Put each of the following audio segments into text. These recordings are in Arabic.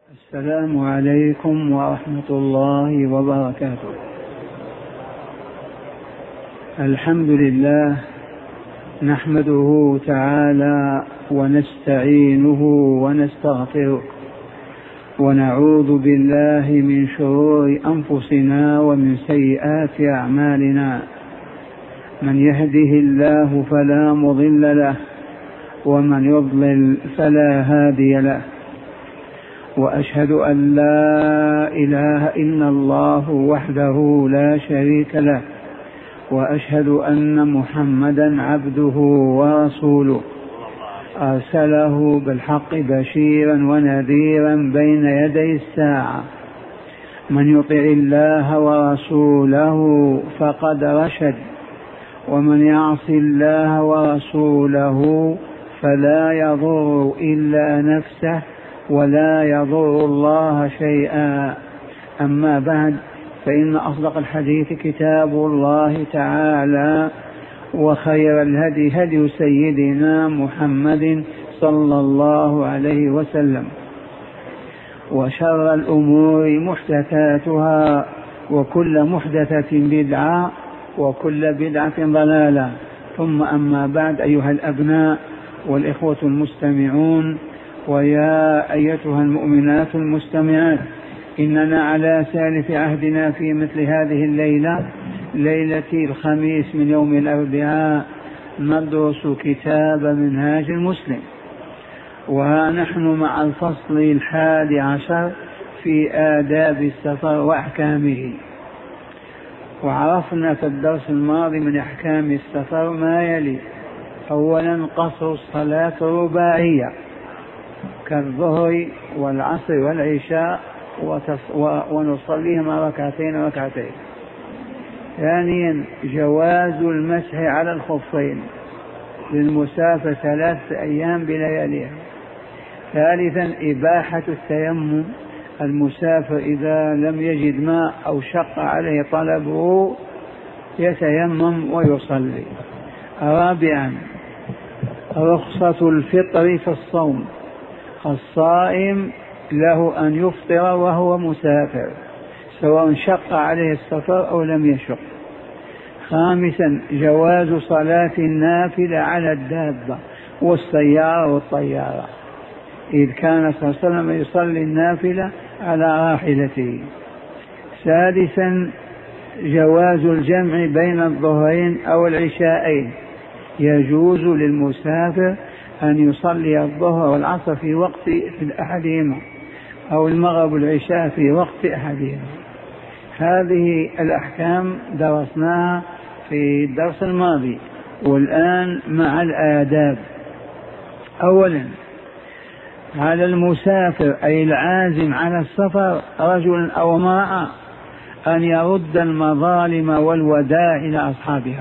السلام عليكم ورحمة الله وبركاته. الحمد لله نحمده تعالى ونستعينه ونستغفره ونعوذ بالله من شرور أنفسنا ومن سيئات أعمالنا. من يهده الله فلا مضل له ومن يضلل فلا هادي له، وأشهد أن لا إله إلا الله وحده لا شريك له، وأشهد أن محمدا عبده ورسوله أرسله بالحق بشيرا ونذيرا بين يدي الساعة. من يطع الله ورسوله فقد رشد، ومن يعص الله ورسوله فلا يضر إلا نفسه ولا يضر الله شيئا. أما بعد، فإن أصدق الحديث كتاب الله تعالى، وخير الهدي هدي سيدنا محمد صلى الله عليه وسلم، وشر الأمور محدثاتها، وكل محدثة بدعة، وكل بدعة ضلالة. ثم أما بعد، أيها الأبناء والإخوة المستمعون، ويا أيتها المؤمنات المستمعات، إننا على سالف عهدنا في مثل هذه الليلة، ليلة الخميس من يوم الأربعاء، ندرس كتاب منهاج المسلم، وها نحن مع الفصل 11 في آداب السفر وأحكامه. وعرفنا في الدرس الماضي من أحكام السفر ما يلي: أولا، قصر الصلاة رباعية كالظهر والعصر والعشاء، ونصليهما ركعتين ركعتين. ثانيا، جواز المسح على الخفين للمسافر 3 أيام بلياليها. ثالثا، إباحة التيمم، المسافر إذا لم يجد ماء أو شق عليه طلبه يتيمم ويصلي. رابعا، رخصة الفطر في الصوم، الصائم له أن يفطر وهو مسافر سواء شق عليه السفر أو لم يشق. خامسا، جواز صلاة النافلة على الدابة والسيارة والطيارة، إذ كان صلى الله عليه وسلم يصلي النافلة على راحلته. سادسا، جواز الجمع بين الظهرين أو العشاءين، يجوز للمسافر أن يصلي الظهر والعصر في وقت أحدهما، أو المغرب والعشاء في وقت أحدهما. هذه الأحكام درسناها في الدرس الماضي، والآن مع الآداب. أولا، على المسافر أي العازم على السفر، رجل أو امرأة، أن يرد المظالم والودائع إلى أصحابها.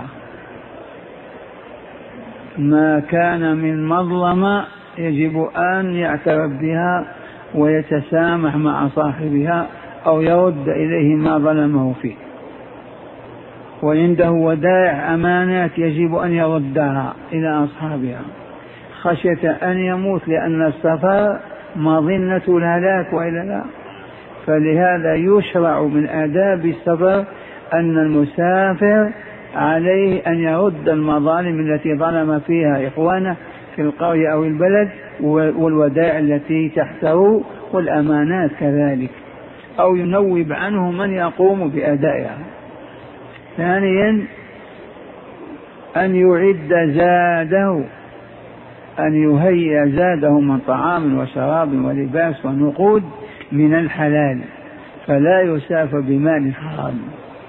ما كان من مظلمة يجب أن يعترف بها ويتسامح مع صاحبها، أو يرد إليه ما ظلمه فيه. وعنده ودائع أمانات يجب أن يردها إلى أصحابها، خشية أن يموت، لأن السفر مظنة الهلاك وإلا لا. فلهذا يشرع من آداب السفر أن المسافر عليه أن يرد المظالم التي ظلم فيها إخوانه في القرية أو البلد، والودائع التي تحته، والأمانات كذلك، أو ينوب عنه من يقوم بأدائها. ثانيا، أن يعد زاده، أن يهيئ زاده من طعام وشراب ولباس ونقود من الحلال، فلا يسافر بمال حرام.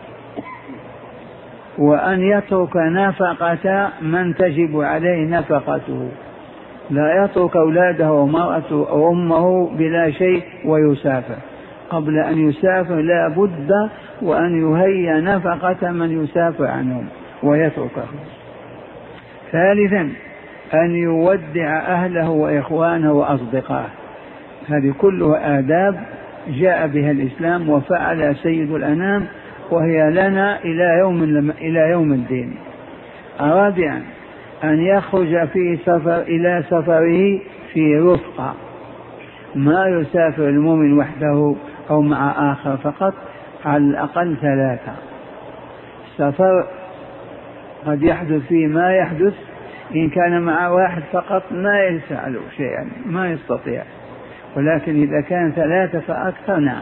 وأن يترك نفقة من تجب عليه نفقته، لا يترك أولاده ومرأته أو أمه بلا شيء ويسافر. قبل أن يسافر لا بد وأن يهيئ نفقة من يسافر عنهم ويتركه. ثالثا، أن يودع أهله وإخوانه وأصدقائه. هذه كلها آداب جاء بها الإسلام وفعل سيد الأنام، وهي لنا إلى يوم الدين. رابعا، أن يخرج في سفر إلى سفره في رفقة، ما يسافر المؤمن وحده أو مع آخر فقط، على الأقل 3. سفر قد يحدث فيه ما يحدث، إن كان مع واحد فقط ما يسأله شيئا، ما يستطيع، ولكن إذا كان 3 فأكثر نعم.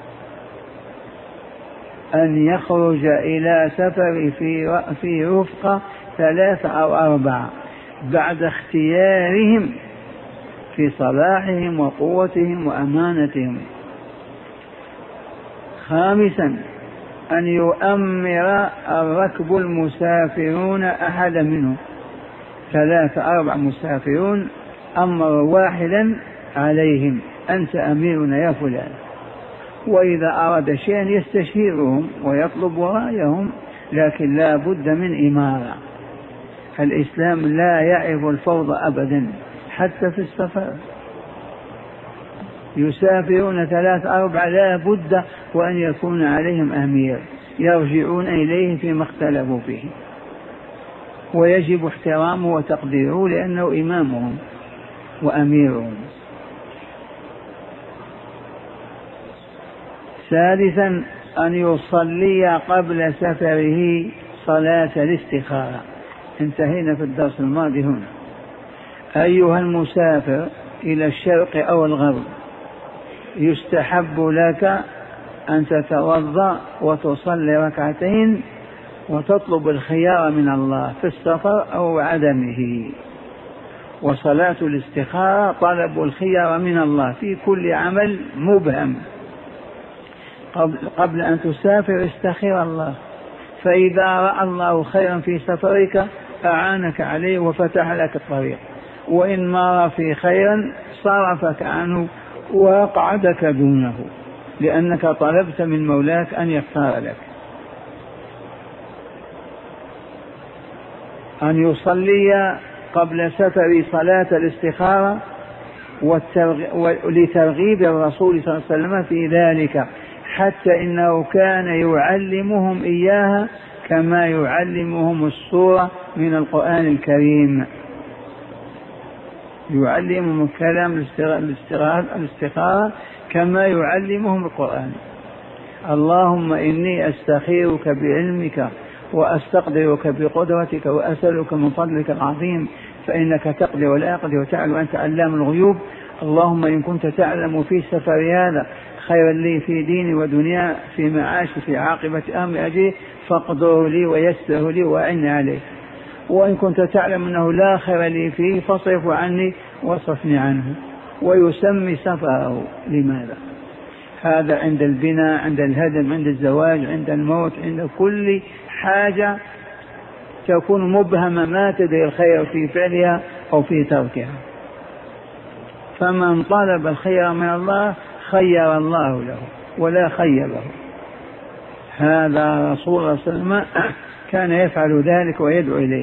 أن يخرج إلى سفر في رفقة 3 أو 4 بعد اختيارهم في صلاحهم وقوتهم وأمانتهم. 5 أن يؤمر الركب المسافرون أحد منهم، 3 4 مسافرون أمر واحدا عليهم، أنت أميرنا يا فلان، وإذا أراد شيئا يستشيرهم ويطلب رأيهم، لكن لا بد من إمارة. الإسلام لا يعرف الفوضى أبدا حتى في السفر. يسافرون 3 4 لا بد وأن يكون عليهم أمير يرجعون إليه فيما اختلفوا فيه، ويجب احترامه وتقديره لأنه إمامهم وأميرهم. 3 أن يصلي قبل سفره صلاة الاستخارة. انتهينا في الدرس الماضي هنا. أيها المسافر إلى الشرق أو الغرب، يستحب لك أن تتوضأ وتصلي 2 ركعتين وتطلب الخيار من الله في السفر أو عدمه. وصلاة الاستخارة طلب الخيار من الله في كل عمل مبهم. قبل أن تسافر استخير الله، فإذا رأى الله خيرا في سفرك أعانك عليه وفتح لك الطريق، وإن ما رأى في خيرا صرفك عنه وأقعدك دونه، لأنك طلبت من مولاك أن يختار لك. أن يصلي قبل سفر صلاة الاستخارة لترغيب الرسول صلى الله عليه وسلم في ذلك، حتى إنه كان يعلمهم إياها كما يعلمهم السورة من القرآن الكريم، يعلمهم الكلام الاستخارة كما يعلمهم القرآن. اللهم إني أستخيرك بعلمك وأستقدرك بقدرتك وأسألك من فضلك العظيم فإنك تقدر ولا أقدر وتعلم أنت علام الغيوب. اللهم إن كنت تعلم في سفر هذا خيرا لي في ديني ودنيا في معاشي في عاقبة أمر أجري فاقدره لي ويسره لي وأعني عليه، وإن كنت تعلم أنه لا خير لي فيه فاصرفه عني واصرفني عنه. ويسمي سفره لماذا؟ هذا عند البناء، عند الهدم، عند الزواج، عند الموت، عند كل حاجة تكون مبهمة ما تدري الخير في فعلها أو في تركها. فمن طلب الخير من الله خير الله له ولا خير له. هذا رسول الله صلى الله عليه وسلم كان يفعل ذلك ويدعو إليه.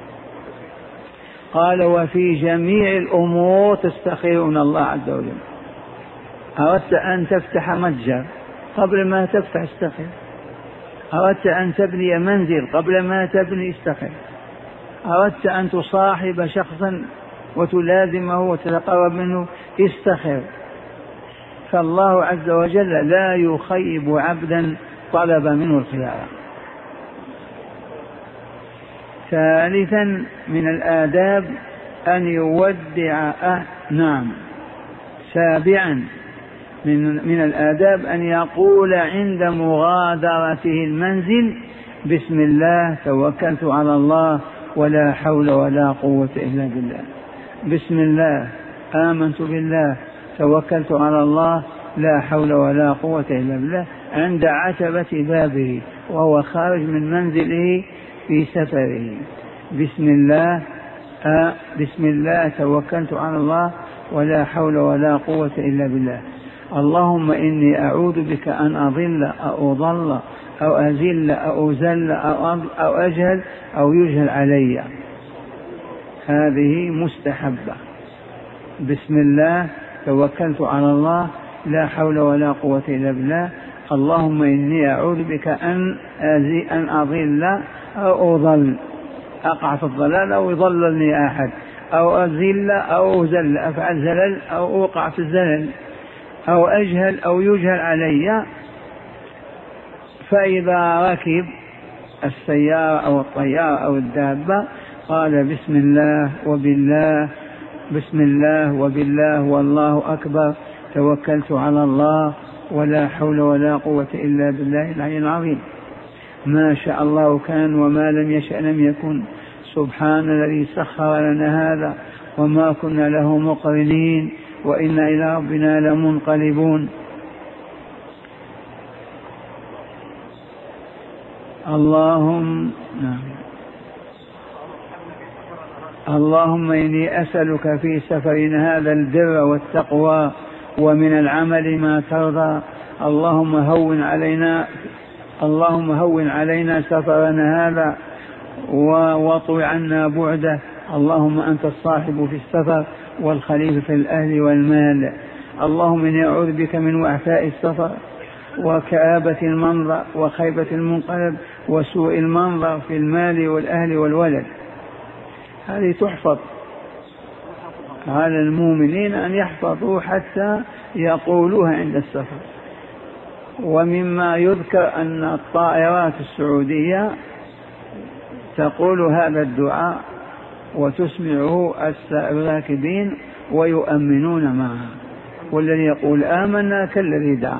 قال وفي جميع الأمور تستخيرون الله عز وجل. أردت أن تفتح متجر قبل ما تفتح استخير، أردت أن تبني منزل قبل ما تبني استخير، أردت أن تصاحب شخصا وتلازمه وتتقرب منه استخير. فالله عز وجل لا يخيب عبدا طلب منه الخيار. 3 من الآداب أن يودع 7 من الآداب أن يقول عند مغادرته المنزل بسم الله توكلت على الله ولا حول ولا قوة إلا بالله. بسم الله آمنت بالله توكلت على الله لا حول ولا قوة إلا بالله عند عتبة بابه وهو خارج من منزله في سفره. بسم الله توكلت على الله ولا حول ولا قوة إلا بالله. اللهم إني أعوذ بك أن أضل أو أضل أو أزل أو أزل أو أجهل أو يجهل علي. هذه مستحبة. بسم الله توكلت على الله لا حول ولا قوة إلا بالله. اللهم إني أعوذ بك أن أضل أو أضل، أقع في الضلال أو يضللني أحد أو أزل أو زل أفعل زلل أو أوقع في الزلل أو أجهل أو يجهل علي. فإذا ركب السيارة أو الطيارة أو الدابة قال بسم الله وبالله، بسم الله وبالله والله أكبر، توكلت على الله ولا حول ولا قوة إلا بالله العلي العظيم. ما شاء الله كان وما لم يشأ لم يكن. سبحان الذي سخر لنا هذا وما كنا له مقرنين وإنا إلى ربنا لمنقلبون. اللهم إني أسألك في سفرنا هذا البر والتقوى ومن العمل ما ترضى. اللهم هون علينا سفرنا هذا واطوي عنا بعده. اللهم أنت الصاحب في السفر والخليفة في الأهل والمال. اللهم إني أعوذ بك من وعثاء السفر وكآبة المنظر وخيبة المنقلب وسوء المنظر في المال والأهل والولد. هذه تحفظ على المؤمنين أن يحفظوا حتى يقولوها عند السفر. ومما يذكر أن الطائرات السعودية تقول هذا الدعاء وتسمعه الراكبين ويؤمنون معها، والذي يقول آمنا كالذي دعا.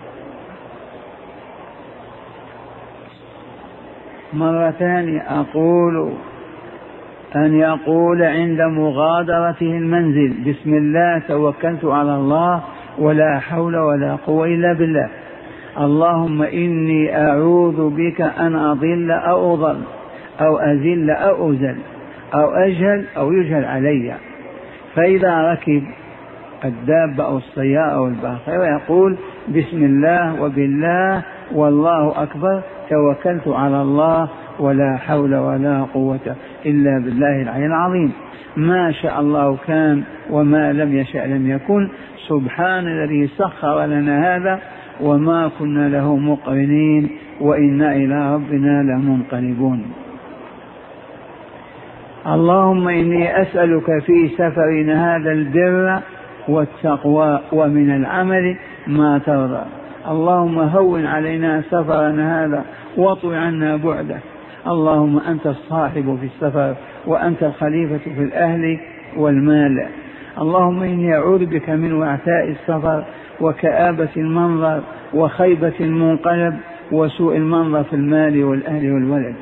مرة ثانية أقول أن يقول عند مغادرته المنزل بسم الله توكلت على الله ولا حول ولا قوة إلا بالله. اللهم إني أعوذ بك أن أضل أو أضل أو أزل أو أزل أو أجهل أو يجهل علي. فإذا ركب الدابة أو السيارة أو الباخرة يقول بسم الله وبالله والله أكبر، توكلت على الله ولا حول ولا قوة إلا بالله العلي العظيم. ما شاء الله كان وما لم يشأ لم يكن. سبحان الذي سخر لنا هذا وما كنا له مقرنين وإنا إلى ربنا لمنقلبون. اللهم إني أسألك في سفرنا هذا البر والتقوى ومن العمل ما ترضى. اللهم هون علينا سفرنا هذا واطوي عنا بعده. اللهم أنت الصاحب في السفر وأنت الخليفة في الأهل والمال. اللهم إني أعوذ بك من وعثاء السفر وكآبة المنظر وخيبة المنقلب وسوء المنظر في المال والأهل والولد.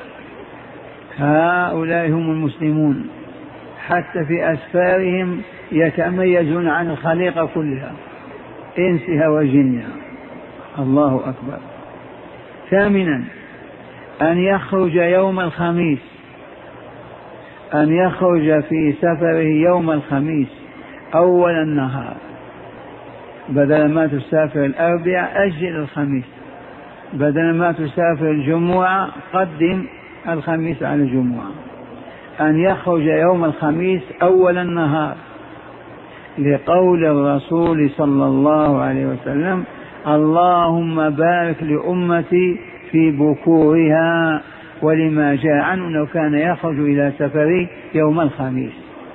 هؤلاء هم المسلمون حتى في أسفارهم يتميزون عن الخليقة كلها إنسها وجنها. الله أكبر. ثامنا أن يخرج يوم الخميس، أن يخرج في سفره يوم الخميس أول النهار، بدل ما تسافر الأربعاء أجل الخميس، بدل ما تسافر الجمعة قدم الخميس على الجمعة. أن يخرج يوم الخميس أول النهار لقول الرسول صلى الله عليه وسلم اللهم بارك لأمتي في بكورها، ولما جاء عنه أنه كان يخرج إلى سفره يوم الخميس.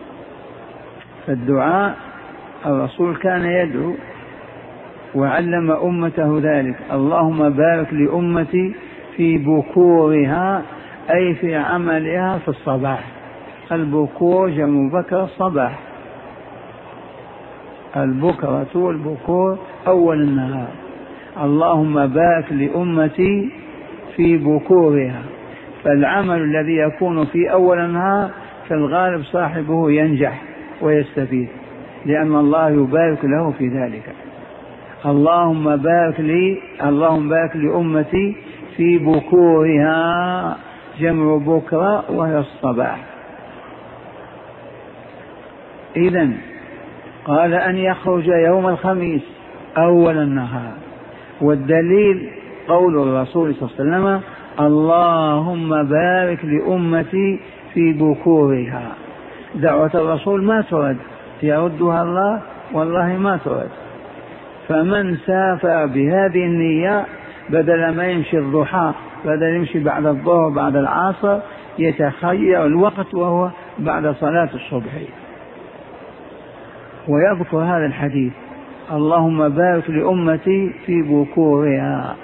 فالدعاء الرسول كان يدعو وعلم أمته ذلك. اللهم بارك لأمتي في بكورها أي في عملها في الصباح. البكور جمع بكر الصباح، البكرة والبكور أول النهار. اللهم بارك لأمتي في بكورها. فالعمل الذي يكون في أول النهار في الغالب صاحبه ينجح ويستفيد لأن الله يبارك له في ذلك. اللهم بارك لأمتي في بكورها، جمع بكرة وهي الصباح. إذن قال أن يخرج يوم الخميس أول النهار، والدليل قول الرسول صلى الله عليه وسلم اللهم بارك لأمتي في بكورها. دعوة الرسول ما ترد، يردها الله والله ما ترد. فمن سافر بهذه النية بدل ما يمشي الضحى، بدل يمشي بعد الظهر بعد العصر، يتخير الوقت وهو بعد صلاة الصبح. ويذكر هذا الحديث: اللهم بارك لأمتي في بكورها،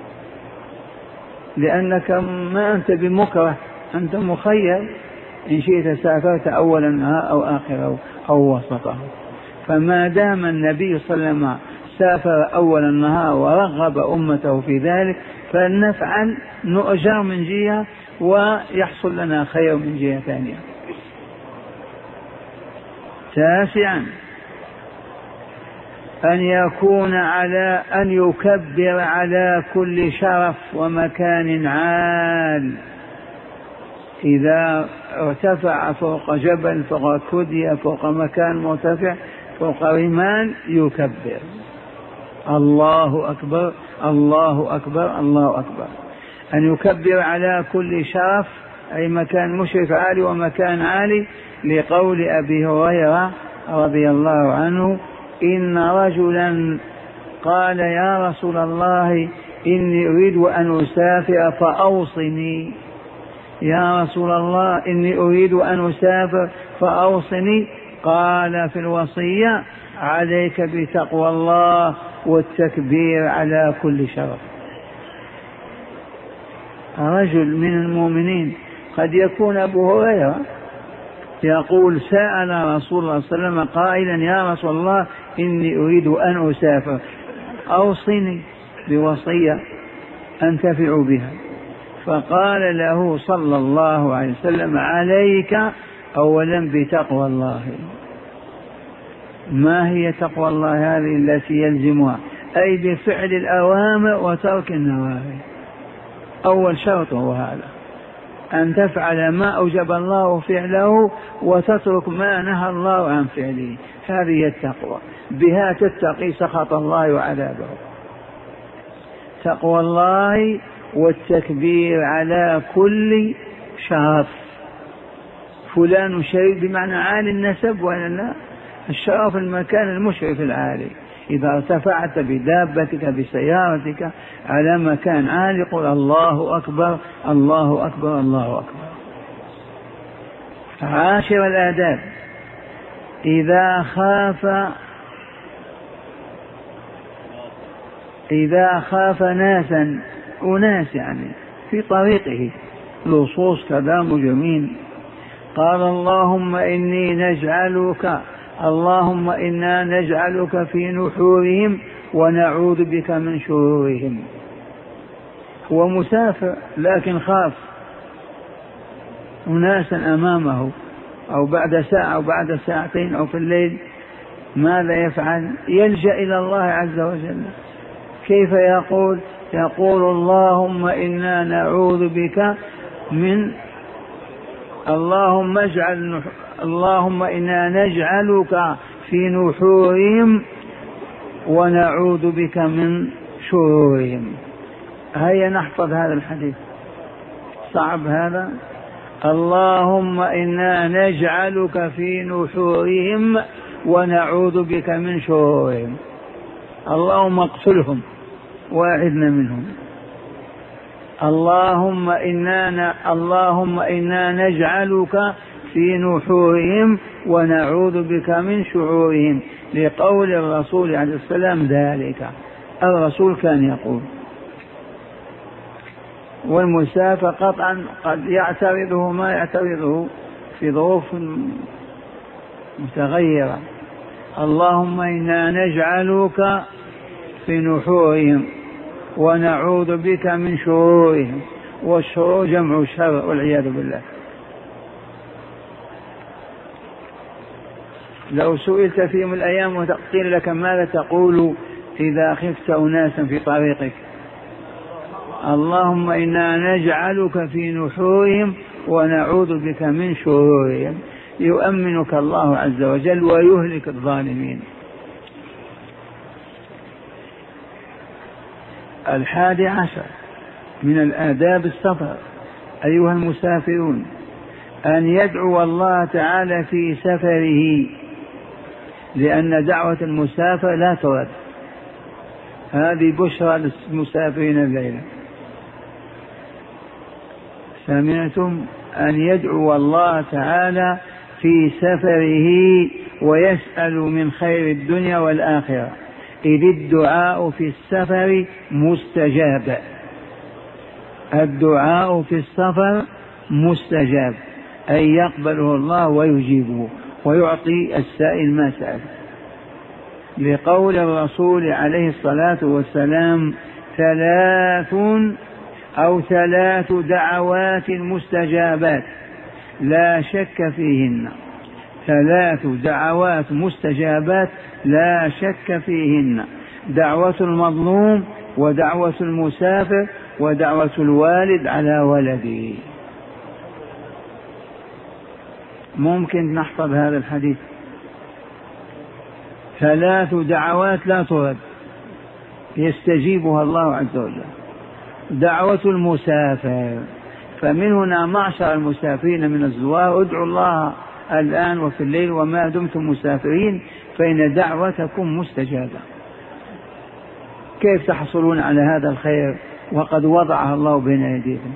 لأنك ما أنت بمكره، أنت مخير، إن شئت سافرت أول النهار أو آخره أو وسطه. فما دام النبي صلى الله عليه وسلم سافر أول النهار ورغب أمته في ذلك، فلنفعل، نؤجر من جهة ويحصل لنا خير من جهة ثانية. 9، أن يكبر على كل شرف ومكان عال. إذا ارتفع فوق جبل، فوق كدية، فوق مكان مرتفع، فوق رمال، يكبر: الله أكبر الله أكبر الله أكبر. أن يكبر على كل شرف أي مكان مشرف عالي ومكان عالي، لقول أبي هريرة رضي الله عنه: إن رجلا قال يا رسول الله إني أريد أن أسافر فأوصني، يا رسول الله إني أريد أن أسافر فأوصني. قال في الوصية: عليك بتقوى الله والتكبير على كل شرف. رجل من المؤمنين، قد يكون أبو هريرة، يقول: سأل رسول الله صلى الله عليه وسلم قائلا: يا رسول الله إني أريد أن أسافر، أوصني بوصية أنتفع بها. فقال له صلى الله عليه وسلم: عليك أولا بتقوى الله. ما هي تقوى الله هذه التي يلزمها؟ أي بفعل الأوامر وترك النواهي. أول شرط هو هذا، أن تفعل ما أوجب الله فعله وتترك ما نهى الله عن فعله. هذه التقوى، بها تتقي سخط الله وعذابه. تقوى الله والتكبير على كل شرف. فلان شريف بمعنى عالي النسب، ولا لا؟ الشرف المكان المشرف العالي. إذا ارتفعت بدابتك بسيارتك على مكان عالي، قل الله أكبر الله أكبر الله أكبر. 10 الآداب: إذا خاف أناس يعني في طريقه، لصوص كذا مجرمين، قال: اللهم إنا نجعلك في نحورهم ونعوذ بك من شرورهم. هو مسافر لكن خاف أناسا أمامه، أو بعد ساعة أو بعد ساعتين أو في الليل، ماذا يفعل؟ يلجأ إلى الله عز وجل. كيف يقول؟ يقول: اللهم إنا نعوذ بك من اللهم إنا نجعلك في نحورهم ونعوذ بك من شرورهم. هيا نحفظ هذا الحديث، صعب هذا. اللهم إنا نجعلك في نحورهم ونعوذ بك من شرورهم. اللهم اقتلهم واعذنا منهم. اللهم إنا نجعلك في نحورهم ونعوذ بك من شرورهم، لقول الرسول عليه السلام ذلك. الرسول كان يقول. والمسافر قطعا قد يعترضه ما يعترضه في ظروف متغيرة. اللهم إنا نجعلك في نحورهم ونعوذ بك من شرورهم، والشرور جمع شر والعياذ بالله. لو سئلت في يوم من الأيام وتقول لك ماذا تقول إذا خفت أناسا في طريقك؟ اللهم إنا نجعلك في نحورهم ونعوذ بك من شرورهم. يؤمنك الله عز وجل ويهلك الظالمين. 11 من الآداب السفر أيها المسافرون: أن يدعو الله تعالى في سفره، لأن دعوة المسافر لا ترد. هذه بشرى للمسافرين الليلة. سمعتم أن يدعو الله تعالى في سفره ويسأل من خير الدنيا والآخرة، إذ الدعاء في السفر مستجاب. الدعاء في السفر مستجاب، أي يقبله الله ويجيبه ويعطي السائل ما سأل، لقول الرسول عليه الصلاة والسلام: ثلاث دعوات مستجابات لا شك فيهن. 3 دعوات مستجابات لا شك فيهن: دعوة المظلوم، ودعوة المسافر، ودعوة الوالد على ولده. ممكن نحفظ هذا الحديث. 3 دعوات لا ترد يستجيبها الله عز وجل. دعوة المسافر، فمن هنا معشر المسافرين من الزوار ادعوا الله الآن وفي الليل وما دمتم مسافرين فإن دعوتكم مستجابة. كيف تحصلون على هذا الخير وقد وضعها الله بين أيديكم؟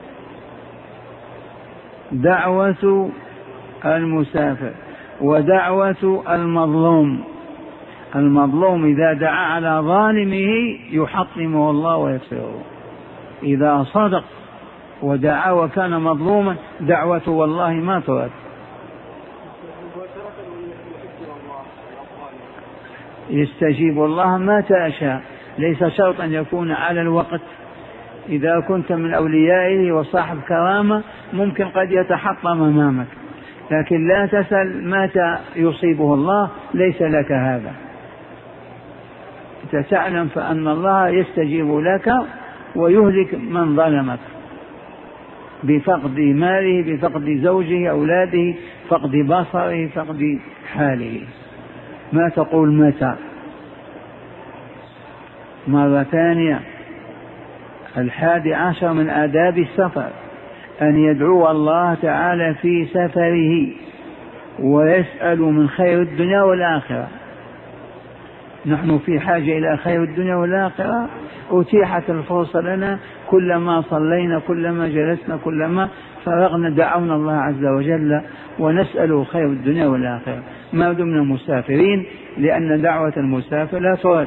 دعوة المسافر ودعوة المظلوم. المظلوم إذا دعا على ظالمه يحطمه الله ويكسره. إذا صدق ودعا وكان مظلوما دعوته والله ما ترد. يستجيب الله متى شاء، ليس شرط أن يكون على الوقت. إذا كنت من أوليائه وصاحب كرامة ممكن قد يتحطم أمامك، لكن لا تسأل متى يصيبه الله، ليس لك هذا. أنت تعلم فأن الله يستجيب لك ويهلك من ظلمك بفقد ماله، بفقد زوجه، أولاده، فقد بصره، فقد حاله. ما تقول متى؟ مرة ثانية، 11 من آداب السفر أن يدعو الله تعالى في سفره ويسأل من خير الدنيا والآخرة. نحن في حاجة إلى خير الدنيا والآخرة، أتيحت الفرصة لنا، كلما صلينا، كلما جلسنا، كلما فرغنا دعونا الله عز وجل ونسأل خير الدنيا والآخرة ما دمنا مسافرين، لأن دعوة المسافر لا ترد.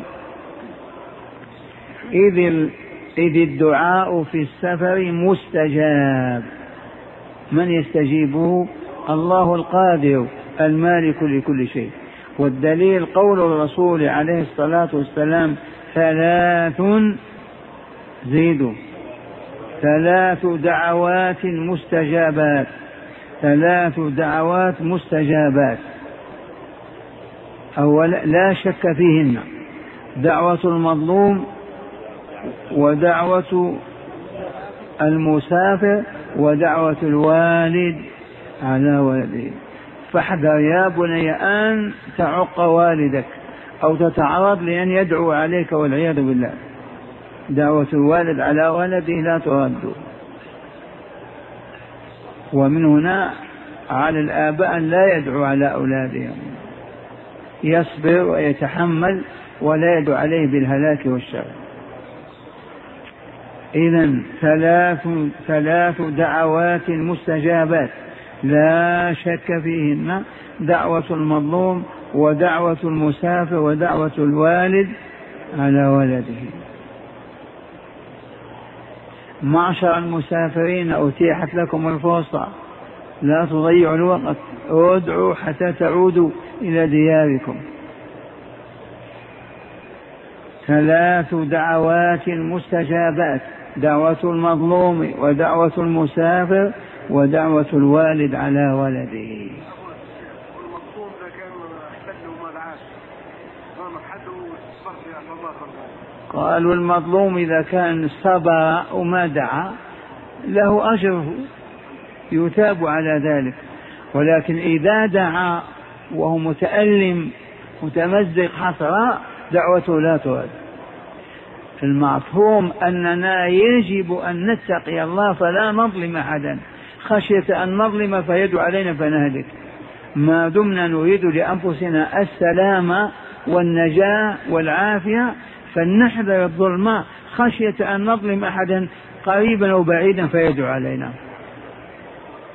إذ الدعاء في السفر مستجاب. من يستجيبه؟ الله القادر المالك لكل شيء. والدليل قول الرسول عليه الصلاة والسلام: 3 دعوات مستجابات. 3 دعوات مستجابات أولا لا شك فيهن: دعوة المظلوم، ودعوة المسافر، ودعوة الوالد على ولده. فاحذر يا بني أن تعق والدك أو تتعرض لأن يدعو عليك والعياذ بالله. دعوة الوالد على ولده لا ترد. ومن هنا على الآباء أن لا يدعو على أولادهم، يصبر ويتحمل ولا يدعو عليه بالهلاك والشر. إذن 3 دعوات مستجابات لا شك فيهن: دعوة المظلوم، ودعوة المسافر، ودعوة الوالد على ولده. معشر المسافرين أتيحت لكم الفرصة، لا تضيعوا الوقت، ادعوا حتى تعودوا إلى دياركم. 3 دعوات مستجابات: دعوة المظلوم، ودعوة المسافر، ودعوة الوالد على ولده. قالوا المظلوم إذا كان صبر وما دعا له أجره يثاب على ذلك، ولكن إذا دعا وهو متألم متمزق حسرة دعوته لا ترد. المفهوم أننا يجب أن نتقي الله فلا نظلم أحدا خشية أن نظلم فيدعو علينا فنهلك. ما دمنا نريد لأنفسنا السلامة والنجاة والعافية فلنحذر الظلم خشية أن نظلم أحدا قريبا أو بعيدا فيدعو علينا.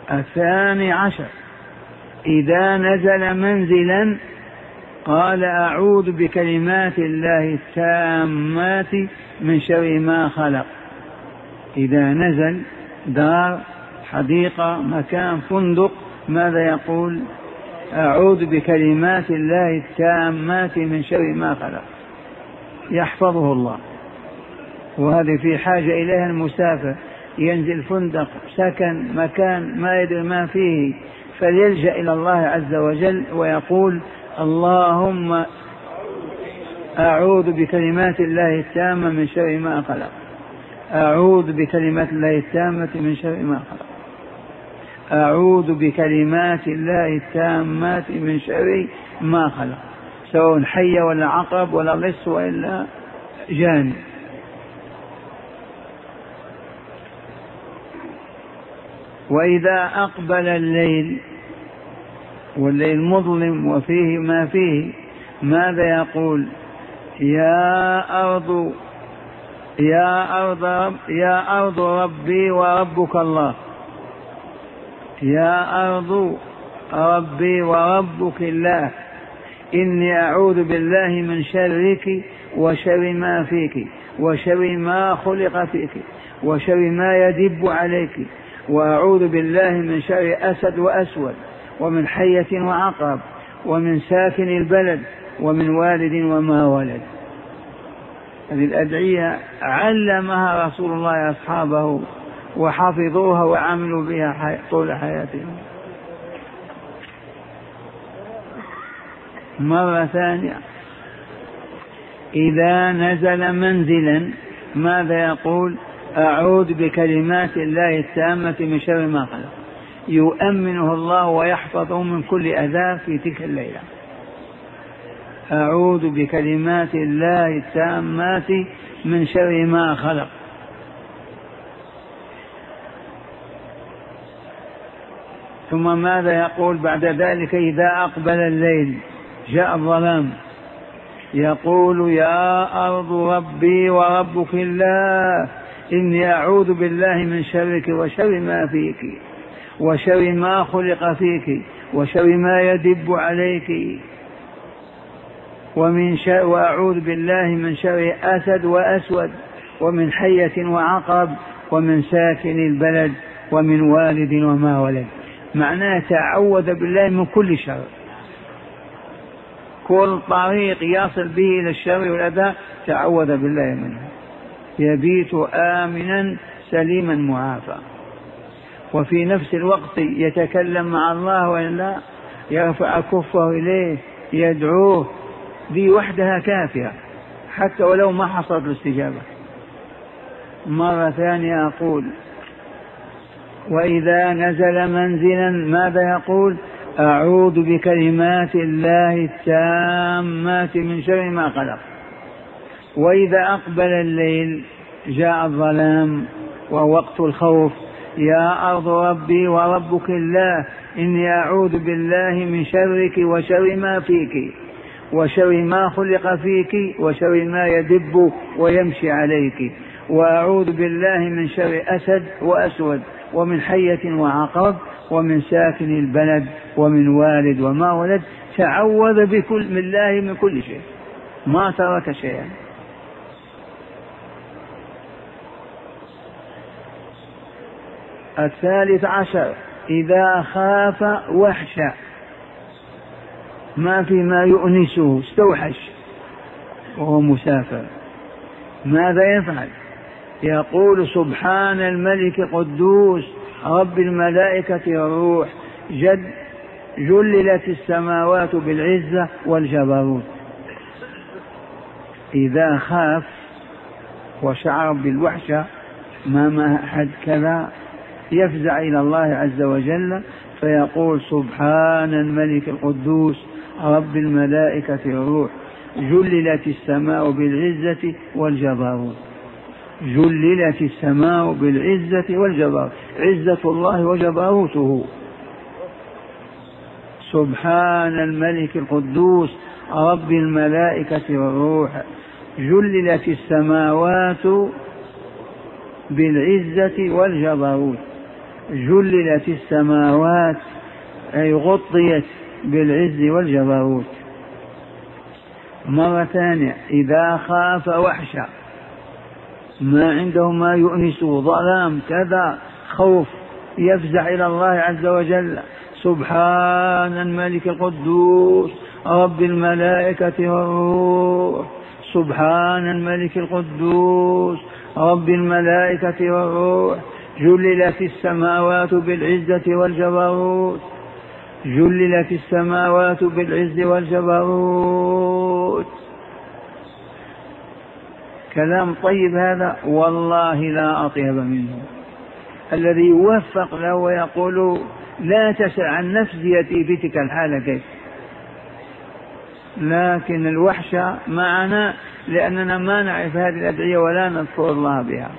الثاني عشر إذا نزل منزلا قال أعوذ بكلمات الله التامات من شر ما خلق. إذا نزل دار، حديقة، مكان، فندق، ماذا يقول؟ أعوذ بكلمات الله التامات من شر ما خلق، يحفظه الله. وهذه في حاجة إليها المسافر، ينزل فندق، سكن، مكان ما يدري ما فيه، فليلجأ إلى الله عز وجل ويقول اللهم أعوذ بكلمات الله التامة من شر ما خلق، أعوذ بكلمات الله التامة من شر ما خلق، أعوذ بكلمات الله التامات من شر ما خلق، سواء حية ولا عقرب ولا لص وإلا جان. وإذا أقبل الليل والليل مظلم وفيه ما فيه، ماذا يقول؟ يا أرض ربي وربك الله، يا أرض ربي وربك الله، إني أعوذ بالله من شرك وشر ما فيك وشر ما خلق فيك وشر ما يدب عليك، وأعوذ بالله من شر أسد وأسود ومن حية وعقرب ومن ساكن البلد ومن والد وما ولد. هذه الأدعية علمها رسول الله أصحابه وحفظوها وعملوا بها طول حياتهم. مرة ثانية إذا نزل منزلا ماذا يقول؟ أعوذ بكلمات الله التامة من شر ما خلق، يؤمنه الله ويحفظه من كل أذى في تلك الليلة. أعوذ بكلمات الله التامات من شر ما خلق. ثم ماذا يقول بعد ذلك؟ إذا أقبل الليل جاء الظلام، يقول يا أرض ربي وربك الله، إني أعوذ بالله من شرك وشر ما فيك وشر ما خلق فيك وشر ما يدب عليك وأعوذ بالله من شر أسد وأسود ومن حية وعقرب ومن ساكن البلد ومن والد وما ولد. معناه تعوذ بالله من كل شر، كل طريق يصل به إلى الشر والأذى تعوذ بالله منه، يبيت آمنا سليما معافى. وفي نفس الوقت يتكلم مع الله وإلا يرفع كفه إليه يدعوه، دي وحدها كافية حتى ولو ما حصلت الاستجابة. مرة ثانية أقول وإذا نزل منزلا ماذا يقول؟ أعوذ بكلمات الله التامات من شر ما خلق. وإذا أقبل الليل جاء الظلام ووقت الخوف، يا أرض ربي وربك الله، إني أعوذ بالله من شرك وشر ما فيك وشر ما خلق فيك وشر ما يدب ويمشي عليك، وأعوذ بالله من شر أسد وأسود ومن حية وعقرب ومن ساكن البلد ومن والد وما ولد. تعوذ بكل من الله من كل شيء، ما ترك شيئا. الثالث عشر إذا خاف وحشا، ما في ما يؤنسه، استوحش وهو مسافر، ماذا يفعل؟ يقول سبحان الملك قدوس رب الملائكة والروح جللت السماوات بالعزة والجبروت. إذا خاف وشعر بالوحشة ما أحد كذا يفزع إلى الله عز وجل فيقول سبحان الملك القدوس رب الملائكة والروح جللت السماء بالعزة والجبروت. جللت السماء بالعزة والجبروت، عزة الله وجبروته. سبحان الملك القدوس رب الملائكة والروح جللت السماوات بالعزة والجبروت. جللت السماوات أي غطيت بالعز والجبروت. مرة ثانية إذا خاف وحشا، ما عنده ما يؤنسه، ظلام كذا، خوف، يفزع إلى الله عز وجل: سبحان الملك القدوس رب الملائكة والروح، سبحان الملك القدوس رب الملائكة والروح. جللت السماوات بالعزة والجبروت، جللت السماوات بالعز والجبروت. كلام طيب هذا، والله لا أطيب منه. الذي يوفق له ويقول لا تسأل عن نفسيتي في تلك الحالة كيف. لكن الوحشة معنا لأننا ما نعرف هذه الأدعية ولا نذكر الله بها.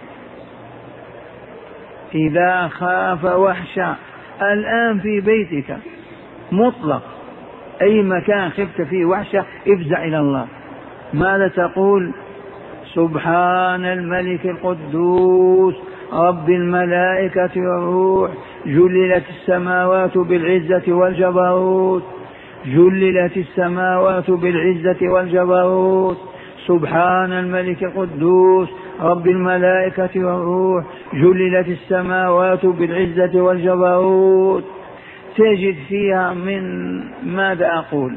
إذا خاف وحشا، الآن في بيتك مطلق، أي مكان خفت فيه وحشة افزع إلى الله. ماذا تقول؟ سبحان الملك القدوس رب الملائكة والروح، جللت السماوات بالعزة والجبروت، جللت السماوات بالعزة والجبروت. سبحان الملك القدوس رب الملائكة والروح، جللت السماوات بالعزة والجبروت. تجد فيها من ماذا أقول؟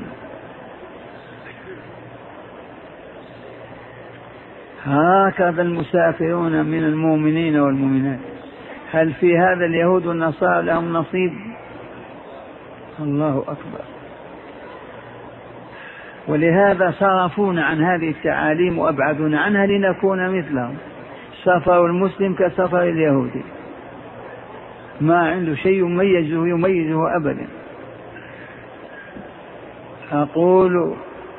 هكذا المسافرون من المؤمنين والمؤمنات. هل في هذا اليهود والنصارى لهم نصيب؟ الله أكبر. ولهذا صرفونا عن هذه التعاليم وأبعدونا عنها لنكون مثلهم. سفر المسلم كسفر اليهودي، ما عنده شيء يميزه أبدا. أقول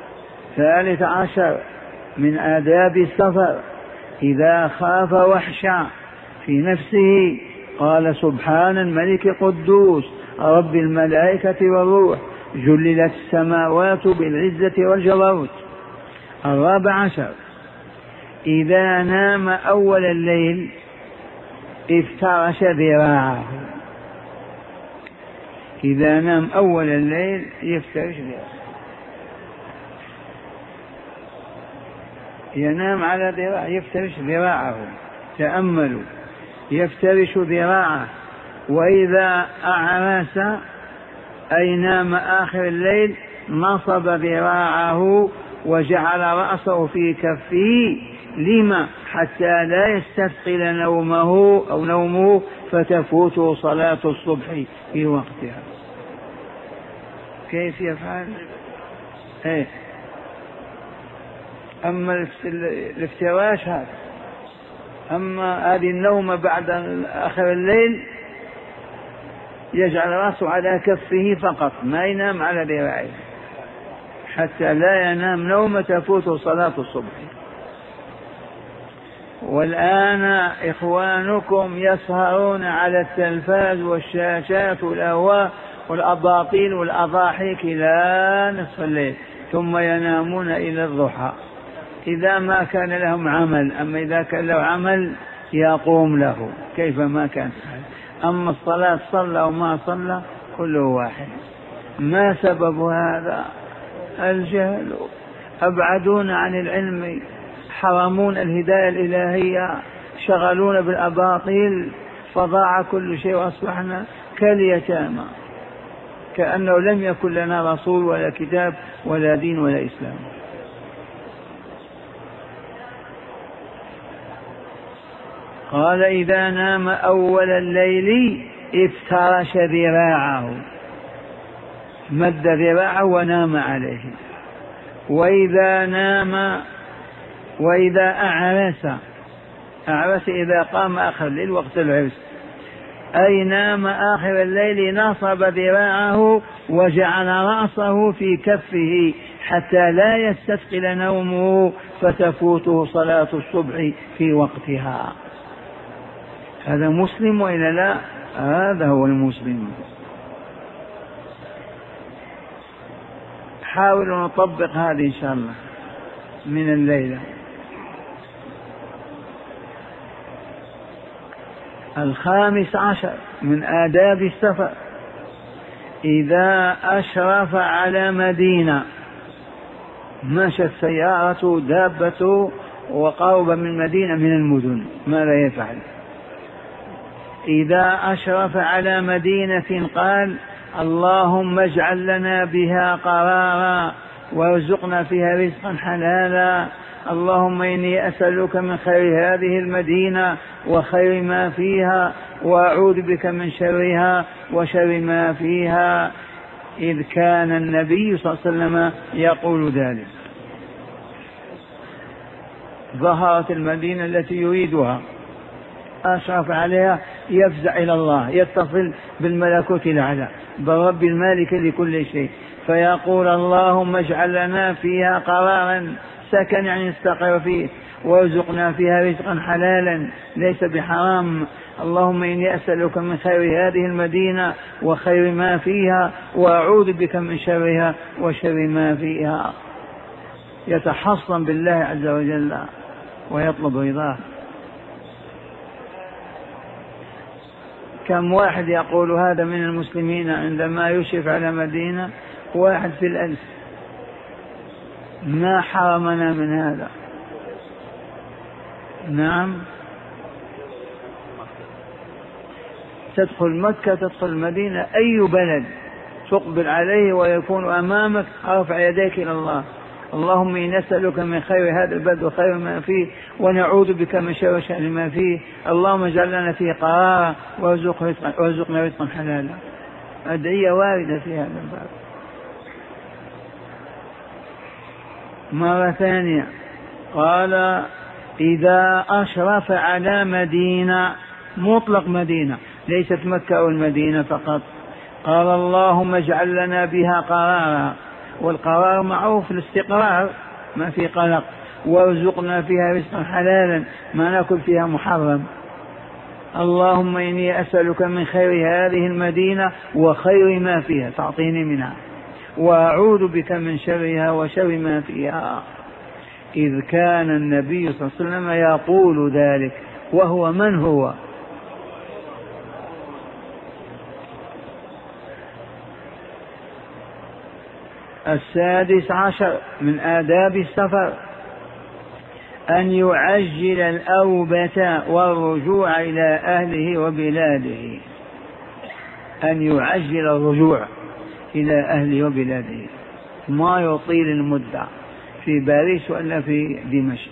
13 من آداب السفر: إذا خاف وحشا في نفسه قال سبحان الملك القدوس رب الملائكة والروح، جللت السماوات بالعزة والجبروت. 14 إذا نام أول الليل افترش ذراعه. إذا نام أول الليل يفترش ذراعه، ينام على ذراعه، يفترش ذراعه. تأملوا، يفترش ذراعه. وإذا أعرس أي نام آخر الليل نصب ذراعه وجعل رأسه في كفه. لما؟ حتى لا يستثقل نومه أو نومه فتفوته صلاة الصبح في وقتها. كيف يفعل؟ إيه؟ أما الافتراش هذا. أما هذه النوم بعد آخر الليل يجعل رأسه على كفه فقط، ما ينام على ذراعه حتى لا ينام نوم تفوت صلاة الصبح. والآن إخوانكم يسهرون على التلفاز والشاشات والأهواء والأباطيل والأضاحيك إلى نصف الليل، ثم ينامون إلى الضحى إذا ما كان لهم عمل. أما إذا كان له عمل يقوم له كيفما كان. أما الصلاة صلى وما صلى كله واحد. ما سبب هذا؟ الجهل. أبعدون عن العلم، حرمون الهداية الإلهية، شغلون بالأباطيل، فضاع كل شيء وأصبحنا كاليتامى، كأنه لم يكن لنا رسول ولا كتاب ولا دين ولا إسلام. قال إذا نام أول الليل افترش ذراعه، مد ذراعه ونام عليه. وإذا أعرس إذا قام آخر الليل وقت العرس، أي نام آخر الليل نصب ذراعه وجعل رأسه في كفه حتى لا يستثقل نومه فتفوته صلاة الصبح في وقتها. هذا مسلم وإلا لا؟ هذا هو المسلم. حاولوا نطبق هذه إن شاء الله من الليلة. الخامس عشر من آداب السفر: إذا أشرف على مدينة، مشت سيارته دابته وقرب من مدينة من المدن، ماذا يفعل؟ إذا أشرف على مدينة قال: اللهم اجعل لنا بها قرارا وارزقنا فيها رزقا حلالا، اللهم إني أسألك من خير هذه المدينة وخير ما فيها، وأعوذ بك من شرها وشر ما فيها، إذ كان النبي صلى الله عليه وسلم يقول ذلك. ظهرت المدينة التي يريدها، أشرف عليها، يفزع إلى الله، يتصل بالملكوت الأعلى، بالرب المالك لكل شيء، فيقول: اللهم اجعل لنا فيها قرارا، سكن يعني استقر فيه، وارزقنا فيها رزقا حلالا ليس بحرام، اللهم إني أسألك من خير هذه المدينة وخير ما فيها، وأعوذ بك من شرها وشر ما فيها. يتحصن بالله عز وجل ويطلب رضاه. كم واحد يقول هذا من المسلمين عندما يشرف على مدينة؟ واحد في الألف. ما حرمنا من هذا. نعم، تدخل مكة، تدخل المدينة، أي بلد تقبل عليه ويكون أمامك، ارفع يديك إلى الله: اللهم إني نسألك من خير هذا البلد وخير ما فيه، ونعوذ بك من شر ما فيه، اللهم اجعل لنا فيه قرارا وارزقنا رزقا حلالا. أدعية واردة في هذا الباب. مرة ثانية قال: إذا أشرف على مدينة، مطلق مدينة ليست مكة أو المدينة فقط، قال: اللهم اجعل لنا بها قرارا، والقرار معروف الاستقرار، ما في قلق، وارزقنا فيها رزقا حلالا، ما نأكل فيها محرم، اللهم إني أسألك من خير هذه المدينة وخير ما فيها، تعطيني منها، وأعوذ بك من شرها وشر ما فيها، إذ كان النبي صلى الله عليه وسلم يقول ذلك. وهو من هو؟ السادس عشر من آداب السفر: أن يعجل الأوبة والرجوع إلى أهله وبلاده. أن يعجل الرجوع إلى أهله وبلاده، ما يطيل المدة في باريس ولا في دمشق.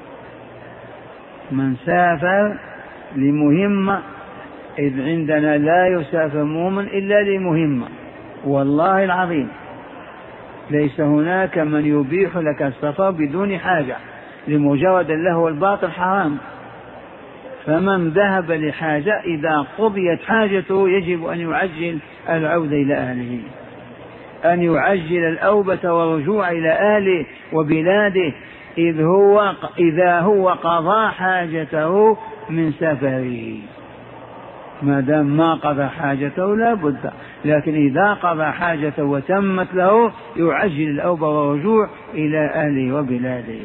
من سافر لمهمة، إذ عندنا لا يسافر مؤمن إلا لمهمة، والله العظيم ليس هناك من يبيح لك السفر بدون حاجة، لمجرد اللهو والباطل حرام. فمن ذهب لحاجة إذا قضيت حاجته يجب أن يعجل العودة إلى أهله، أن يعجل الأوبة والرجوع إلى أهله وبلاده، إذا هو قضى حاجته من سفره. ما دام ما قضى حاجته لا بد، لكن إذا قضى حاجته وتمت له يعجل الأوبة والرجوع إلى أهله وبلاده.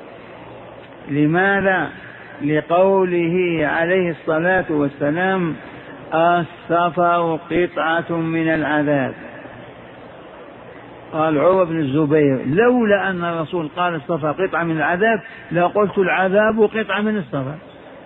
لماذا؟ لقوله عليه الصلاة والسلام: السفر قطعة من العذاب. قال عروة بن الزبير: لولا أن الرسول قال السفر قطعة من العذاب لقلت العذاب قطعة من السفر.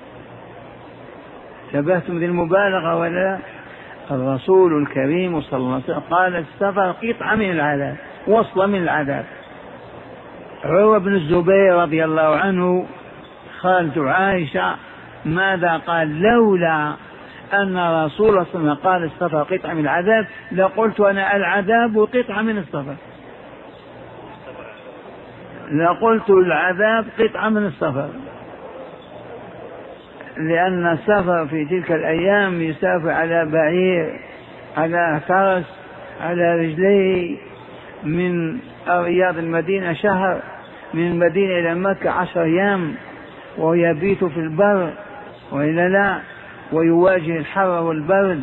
شبهتم ذي المبالغة ولا؟ الرسول الكريم صلى الله عليه وسلم قال السفر قطعة من العذاب، وصلة من العذاب. عروة بن الزبير رضي الله عنه خالته عائشة ماذا قال؟ لولا أن رسول الله صلى الله عليه وسلم قال السفر قطعة من العذاب لقلت أنا العذاب قطعة من السفر، لقلت العذاب قطعة من السفر، لأن السفر في تلك الأيام يسافر على بعير، على فرس، على رجليه، من رياض المدينة شهر، من المدينة إلى مكة 10 أيام، ويبيت في البر وإلا لا، ويواجه الحر والبرد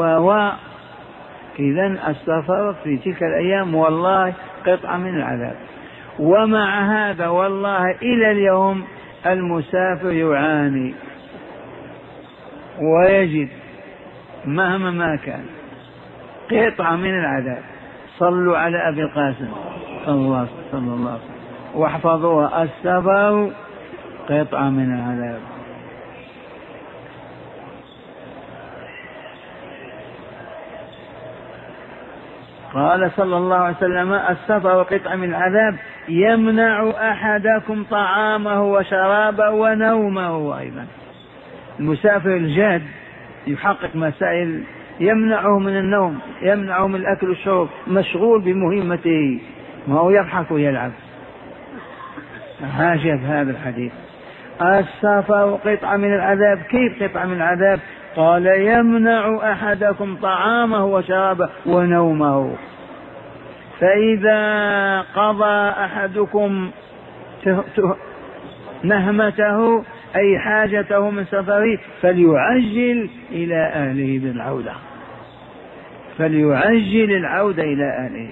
إذن السفر في تلك الأيام والله قطعة من العذاب. ومع هذا والله إلى اليوم المسافر يعاني، ويجد مهما ما كان قطعة من العذاب. صلوا على أبي القاسم صلى الله عليه وسلم واحفظوها: السفر قطعة من العذاب. قال صلى الله عليه وسلم: السفر قطعة من العذاب يمنع أحدكم طعامه وشرابه ونومه. أيضا المسافر الجاد يحقق مسائل، يمنعه من النوم، يمنعه من الأكل والشرب، مشغول بمهمته، ما هو يضحك ويلعب. حاشية هذا الحديث: السفر قطعة من العذاب. كيف قطعة من العذاب؟ قال: يمنع أحدكم طعامه وشرابه ونومه، فإذا قضى أحدكم نهمته أي حاجته من سفره فليعجل إلى أهله بالعودة، فليعجل العودة إلى أهله.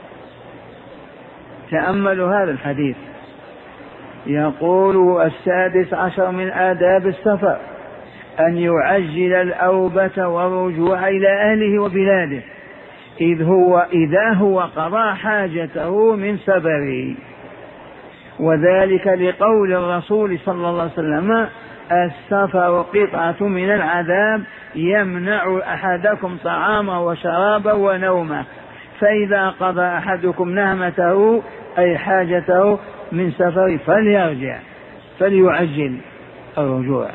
تأملوا هذا الحديث. يقول: 16 من آداب السفر أن يعجل الأوبة والرجوع إلى أهله وبلاده إذا هو قضى حاجته من سفره، وذلك لقول الرسول صلى الله عليه وسلم: السفر قطعة من العذاب يمنع أحدكم طعامه وشرابه ونومه، فإذا قضى أحدكم نهمته أي حاجته من سفره فليرجع، فليعجل الرجوع.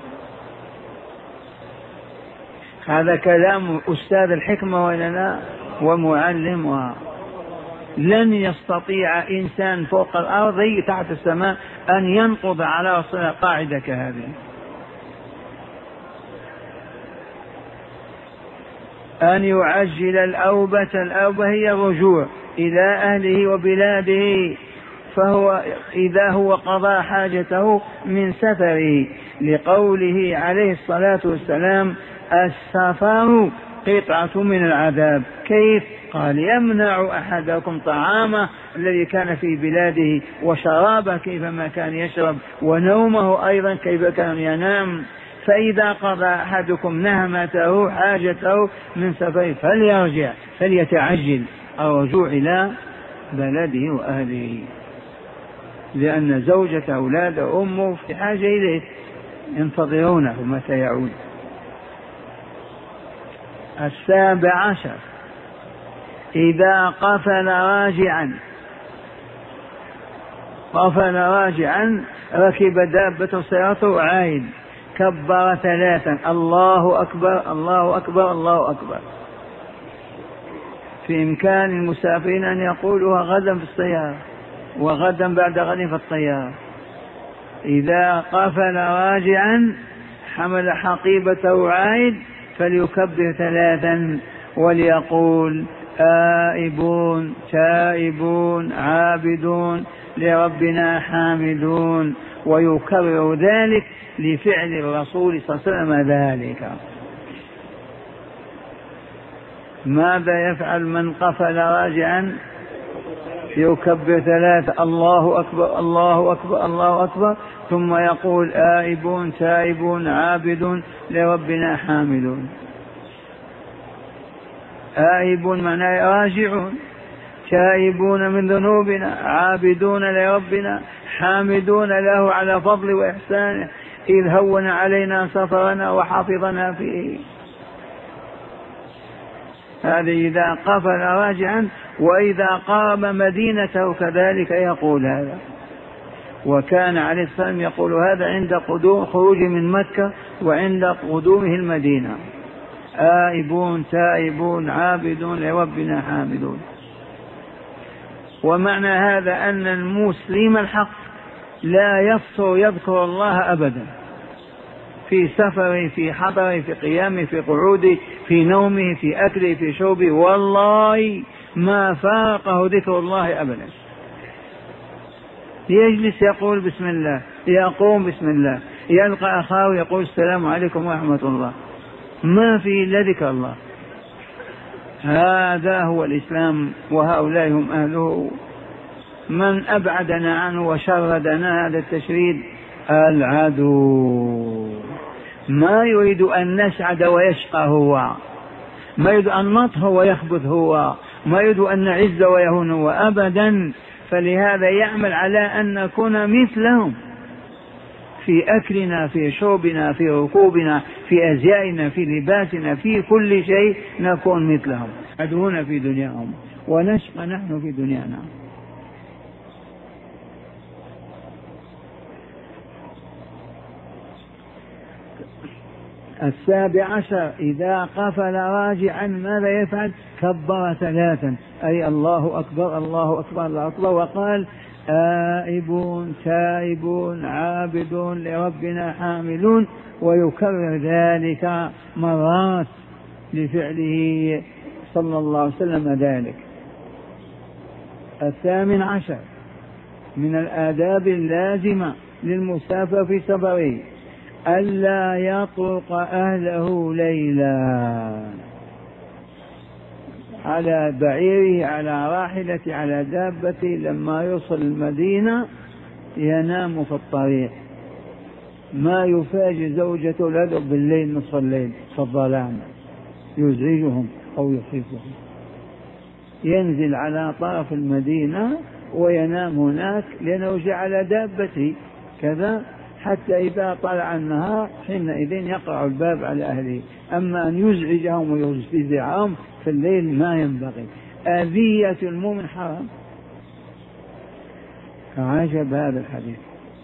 هذا كلام أستاذ الحكمة ولا ومعلم. لن يستطيع إنسان فوق الأرض تحت السماء أن ينقض على رأسه قاعدة كهذه. أن يعجل الأوبة. الأوبة هي الرجوع إلى أهله وبلاده، فهو إذا هو قضى حاجته من سفره، لقوله عليه الصلاة والسلام: السفر قطعة من العذاب. كيف؟ قال: يمنع أحدكم طعامه الذي كان في بلاده وشرابه كيفما كان يشرب ونومه أيضا كيف كان ينام، فإذا قضى أحدكم نهمته حاجته من سفره فليرجع، فليتعجل الرجوع إلى بلده وأهله، لأن زوجة أولاده أمه في حاجة إليه ينتظرونه متى يعود. 17 إذا قفل راجعا ركب دابة سيارته عائد كبر 3: الله أكبر الله أكبر الله أكبر. في إمكان المسافرين أن يقولوها غدا في السيارة وغدا بعد غد في الطيارة. إذا قفل راجعا حمل حقيبته عائد فليكبر 3 وليقول: آئبون تائبون عابدون لربنا حامدون، ويكرر ذلك لفعل الرسول صلى الله عليه وسلم ذلك. ماذا يفعل من قفل راجعا؟ يكبر 3: الله أكبر الله أكبر الله أكبر، ثم يقول: آئبون تائبون عابدون لربنا حامدون. آئبون معناه راجعون، تائبون من ذنوبنا، عابدون لربنا، حامدون له على فضل وإحسانه إذ هون علينا سفرنا وحفظنا فيه. هذا إذا قفل راجعا، وإذا قام مدينته كذلك يقول هذا. وكان عليه الصلاة والسلام يقول هذا عند خروجه من مكة وعند قدومه المدينة: آئبون تائبون عابدون لربنا حامدون. ومعنى هذا أن المسلم الحق لا يفطر يذكر الله أبدا، في سفره في حضره في قيامه في قعوده في نومه في أكله في شربه، والله ما فارقه ذكر الله أبدا. يجلس يقول بسم الله، يقوم بسم الله، يلقى أخاه يقول السلام عليكم ورحمة الله، ما في إلا ذكر الله. هذا هو الإسلام وهؤلاء هم أهله. من أبعدنا عنه وشردنا هذا التشريد العدو. ما يريد أن نسعد ويشقى هو، ما يريد أن نطهر ويخبث هو، ما يريد أن نعز ويهون هو أبدا. فلهذا يعمل على أن نكون مثلهم في أكلنا، في شربنا، في ركوبنا، في أزيائنا، في لباسنا، في كل شيء نكون مثلهم، يسعدون في دنياهم ونشقى نحن في دنيانا. السابع عشر إذا قفل راجعا ماذا يفعل؟ كبر ثلاثا، أي الله أكبر الله أكبر الله أكبر، وقال آئبون تائبون عابدون لربنا حاملون، ويكرر ذلك مرات لفعله صلى الله عليه وسلم ذلك. الثامن عشر من الآداب اللازمة للمسافر في سفره ألا يطرق أهله ليلا، على بعيره على راحلته على دابته، لما يوصل المدينة ينام في الطريق، ما يفاجئ زوجته لا بالليل نصف الليل في الظلام يزعجهم أو يخيفهم، ينزل على طرف المدينة وينام هناك لأنه جعل دابته كذا حتى إذا طلع النهار حينئذ يقع الباب على أهله. أما أن يزعجهم ويفزعهم في الليل ما ينبغي، أذية المؤمن حرام. عجب هذا الحديث،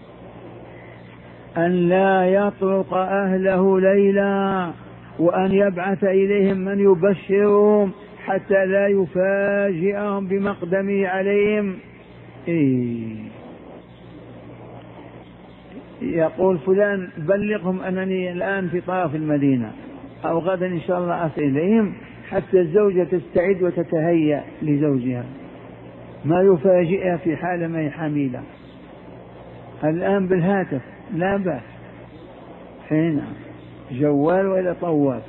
أن لا يطرق أهله ليلا، وأن يبعث إليهم من يبشرهم حتى لا يفاجئهم بمقدمه عليهم. يقول فلان بلغهم أنني الآن في طرف المدينة أو غدا إن شاء الله أصل إليهم، حتى الزوجة تستعد وتتهيأ لزوجها، ما يفاجئها في حال ما هي حميلة. الآن بالهاتف لا بأس، حين جوال ولا طوال.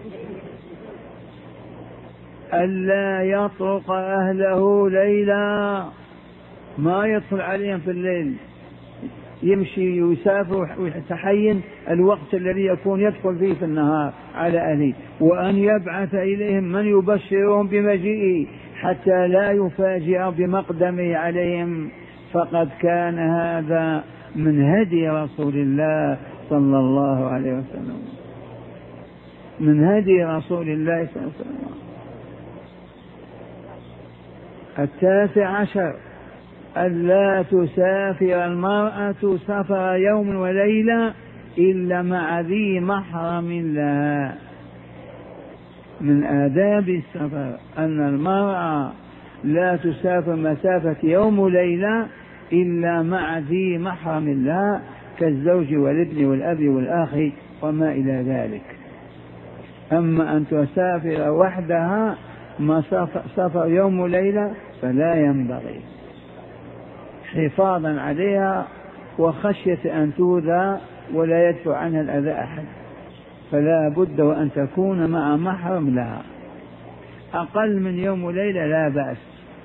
ألا يطرق أهله ليلا، ما يدخل عليهم في الليل، يمشي يسافر ويتحين الوقت الذي يكون يدخل فيه في النهار على أهله. وأن يبعث إليهم من يبشرهم بمجيئه حتى لا يفاجئ بمقدمه عليهم، فقد كان هذا من هدي رسول الله صلى الله عليه وسلم، من هدي رسول الله صلى الله عليه وسلم. التاسع عشر ألا تسافر المرأة سفر يوم وليلة إلا مع ذي محرم لها. من آداب السفر أن المرأة لا تسافر مسافة يوم وليلة إلا مع ذي محرم لها، كالزوج والابن والأب والأخ وما إلى ذلك. أما أن تسافر وحدها ما سفر يوم وليلة فلا ينبغي، حفاظا عليها وخشية أن تؤذى ولا يدفع عنها الأذى أحد، فلا بد وأن تكون مع محرم لها. أقل من يوم وليلة لا بأس.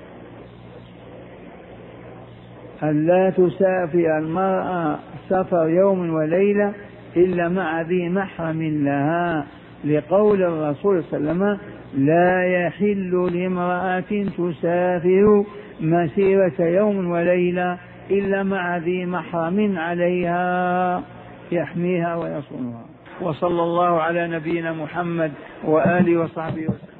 ألا تسافر المرأة سفر يوم وليلة إلا مع ذي محرم لها، لقول الرسول صلى الله عليه وسلم: لا يحل لامرأة تسافر مسيرة يوم وليلة إلا مع ذي محرم عليها يحميها ويصونها. وصلى الله على نبينا محمد وآله وصحبه وسلم.